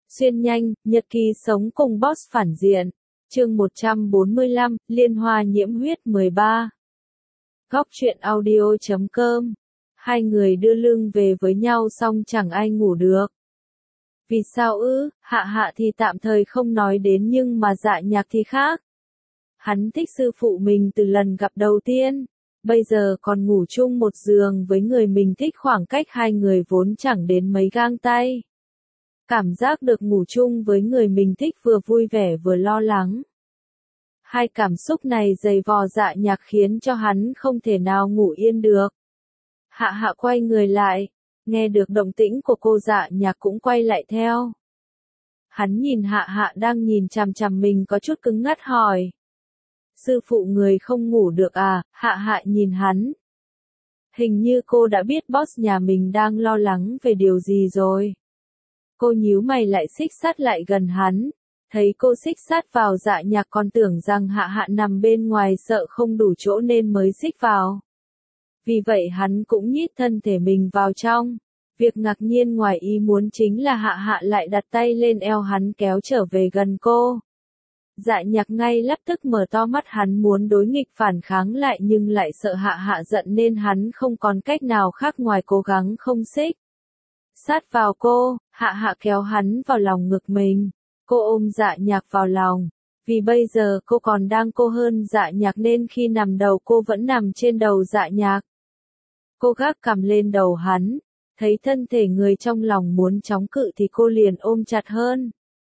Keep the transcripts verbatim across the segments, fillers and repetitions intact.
Xuyên nhanh, nhật ký sống cùng boss phản diện. Chương một trăm bốn mươi lăm, Liên hoa nhiễm huyết mười ba. Góc truyện audio chấm com. Hai người đưa lưng về với nhau xong chẳng ai ngủ được. Vì sao ư? Hạ Hạ thì tạm thời không nói đến nhưng mà Dạ Nhạc thì khác. Hắn thích sư phụ mình từ lần gặp đầu tiên. Bây giờ còn ngủ chung một giường với người mình thích, khoảng cách hai người vốn chẳng đến mấy gang tay. Cảm giác được ngủ chung với người mình thích vừa vui vẻ vừa lo lắng. Hai cảm xúc này dày vò Dạ Nhạc khiến cho hắn không thể nào ngủ yên được. Hạ Hạ quay người lại, nghe được động tĩnh của cô, Dạ Nhạc cũng quay lại theo. Hắn nhìn Hạ Hạ đang nhìn chằm chằm mình có chút cứng ngắc hỏi. Sư phụ người không ngủ được à? Hạ Hạ nhìn hắn. Hình như cô đã biết boss nhà mình đang lo lắng về điều gì rồi. Cô nhíu mày lại xích sát lại gần hắn. Thấy cô xích sát vào, Dạ Nhạc còn tưởng rằng Hạ Hạ nằm bên ngoài sợ không đủ chỗ nên mới xích vào. Vì vậy hắn cũng nhít thân thể mình vào trong. Việc ngạc nhiên ngoài ý muốn chính là Hạ Hạ lại đặt tay lên eo hắn kéo trở về gần cô. Dạ Nhạc ngay lập tức mở to mắt, hắn muốn đối nghịch phản kháng lại nhưng lại sợ Hạ Hạ giận nên hắn không còn cách nào khác ngoài cố gắng không xích sát vào cô. Hạ Hạ kéo hắn vào lòng ngực mình. Cô ôm Dạ Nhạc vào lòng. Vì bây giờ cô còn đang cô hơn Dạ Nhạc nên khi nằm đầu cô vẫn nằm trên đầu Dạ Nhạc. Cô gác cằm lên đầu hắn. Thấy thân thể người trong lòng muốn chống cự thì cô liền ôm chặt hơn.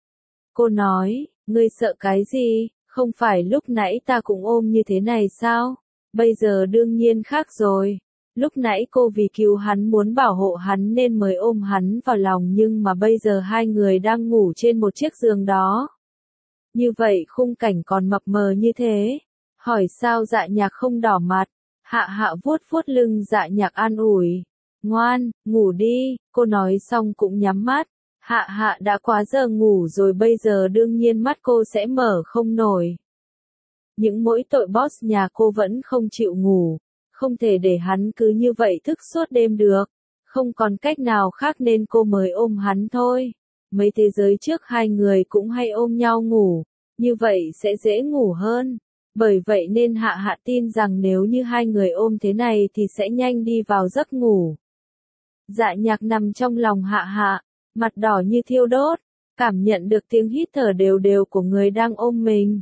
Cô nói, ngươi sợ cái gì? Không phải lúc nãy ta cũng ôm như thế này sao? Bây giờ đương nhiên khác rồi. Lúc nãy cô vì cứu hắn, muốn bảo hộ hắn nên mới ôm hắn vào lòng, nhưng mà bây giờ hai người đang ngủ trên một chiếc giường đó. Như vậy khung cảnh còn mập mờ như thế. Hỏi sao Dạ Nhạc không đỏ mặt? Hạ Hạ vuốt vuốt lưng Dạ Nhạc an ủi. Ngoan, ngủ đi, cô nói xong cũng nhắm mắt. Hạ Hạ đã quá giờ ngủ rồi, bây giờ đương nhiên mắt cô sẽ mở không nổi. Những mỗi tội boss nhà cô vẫn không chịu ngủ. Không thể để hắn cứ như vậy thức suốt đêm được. Không còn cách nào khác nên cô mới ôm hắn thôi. Mấy thế giới trước hai người cũng hay ôm nhau ngủ. Như vậy sẽ dễ ngủ hơn. Bởi vậy nên Hạ Hạ tin rằng nếu như hai người ôm thế này thì sẽ nhanh đi vào giấc ngủ. Dạ Nhạc nằm trong lòng Hạ Hạ, mặt đỏ như thiêu đốt, cảm nhận được tiếng hít thở đều đều của người đang ôm mình.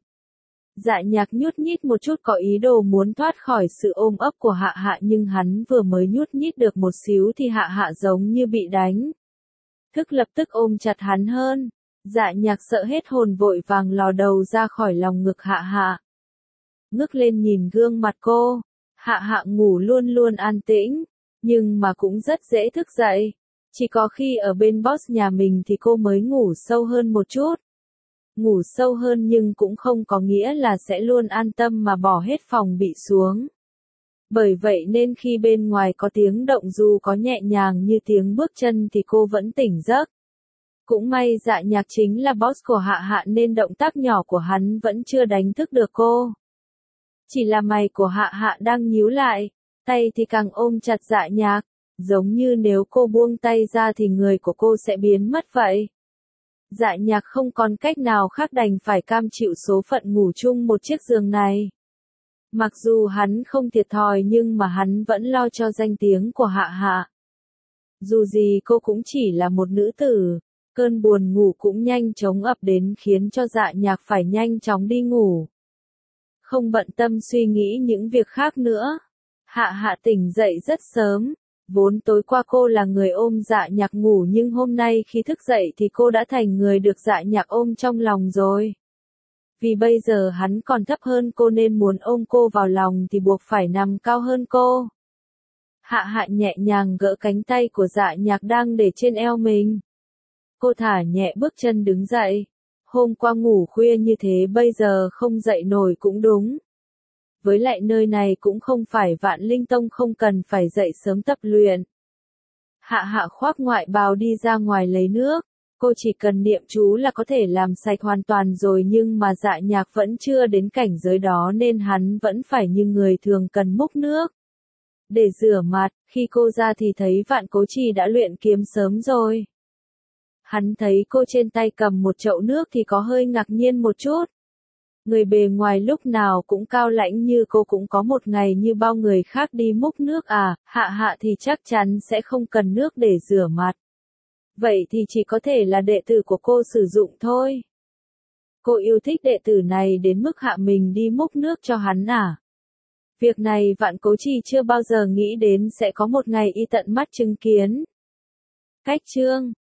Dạ Nhạc nhút nhít một chút, có ý đồ muốn thoát khỏi sự ôm ấp của Hạ Hạ, nhưng hắn vừa mới nhút nhít được một xíu thì Hạ Hạ giống như bị đánh thức, lập tức ôm chặt hắn hơn. Dạ Nhạc sợ hết hồn vội vàng lò đầu ra khỏi lòng ngực Hạ Hạ. Ngước lên nhìn gương mặt cô. Hạ Hạ ngủ luôn luôn an tĩnh, nhưng mà cũng rất dễ thức dậy. Chỉ có khi ở bên boss nhà mình thì cô mới ngủ sâu hơn một chút. Ngủ sâu hơn nhưng cũng không có nghĩa là sẽ luôn an tâm mà bỏ hết phòng bị xuống. Bởi vậy nên khi bên ngoài có tiếng động dù có nhẹ nhàng như tiếng bước chân thì cô vẫn tỉnh giấc. Cũng may Dạ Nhạc chính là boss của Hạ Hạ nên động tác nhỏ của hắn vẫn chưa đánh thức được cô. Chỉ là mày của Hạ Hạ đang nhíu lại, tay thì càng ôm chặt Dạ Nhạc, giống như nếu cô buông tay ra thì người của cô sẽ biến mất vậy. Dạ Nhạc không còn cách nào khác đành phải cam chịu số phận ngủ chung một chiếc giường này. Mặc dù hắn không thiệt thòi nhưng mà hắn vẫn lo cho danh tiếng của Hạ Hạ. Dù gì cô cũng chỉ là một nữ tử, cơn buồn ngủ cũng nhanh chóng ập đến khiến cho Dạ Nhạc phải nhanh chóng đi ngủ. Không bận tâm suy nghĩ những việc khác nữa. Hạ Hạ tỉnh dậy rất sớm. Vốn tối qua cô là người ôm Dạ Nhạc ngủ nhưng hôm nay khi thức dậy thì cô đã thành người được Dạ Nhạc ôm trong lòng rồi. Vì bây giờ hắn còn thấp hơn cô nên muốn ôm cô vào lòng thì buộc phải nằm cao hơn cô. Hạ Hạ nhẹ nhàng gỡ cánh tay của Dạ Nhạc đang để trên eo mình. Cô thả nhẹ bước chân đứng dậy. Hôm qua ngủ khuya như thế bây giờ không dậy nổi cũng đúng. Với lại nơi này cũng không phải Vạn Linh Tông, không cần phải dậy sớm tập luyện. Hạ Hạ khoác ngoại bào đi ra ngoài lấy nước. Cô chỉ cần niệm chú là có thể làm sạch hoàn toàn rồi, nhưng mà Dạ Nhạc vẫn chưa đến cảnh giới đó nên hắn vẫn phải như người thường cần múc nước để rửa mặt. Khi cô ra thì thấy Vạn Cố Trì đã luyện kiếm sớm rồi. Hắn thấy cô trên tay cầm một chậu nước thì có hơi ngạc nhiên một chút. Người bề ngoài lúc nào cũng cao lãnh như cô cũng có một ngày như bao người khác đi múc nước à, hạ hạ thì chắc chắn sẽ không cần nước để rửa mặt. Vậy thì chỉ có thể là đệ tử của cô sử dụng thôi. Cô yêu thích đệ tử này đến mức hạ mình đi múc nước cho hắn à? Việc này Vạn Cố Trì chưa bao giờ nghĩ đến sẽ có một ngày y tận mắt chứng kiến. Cách chương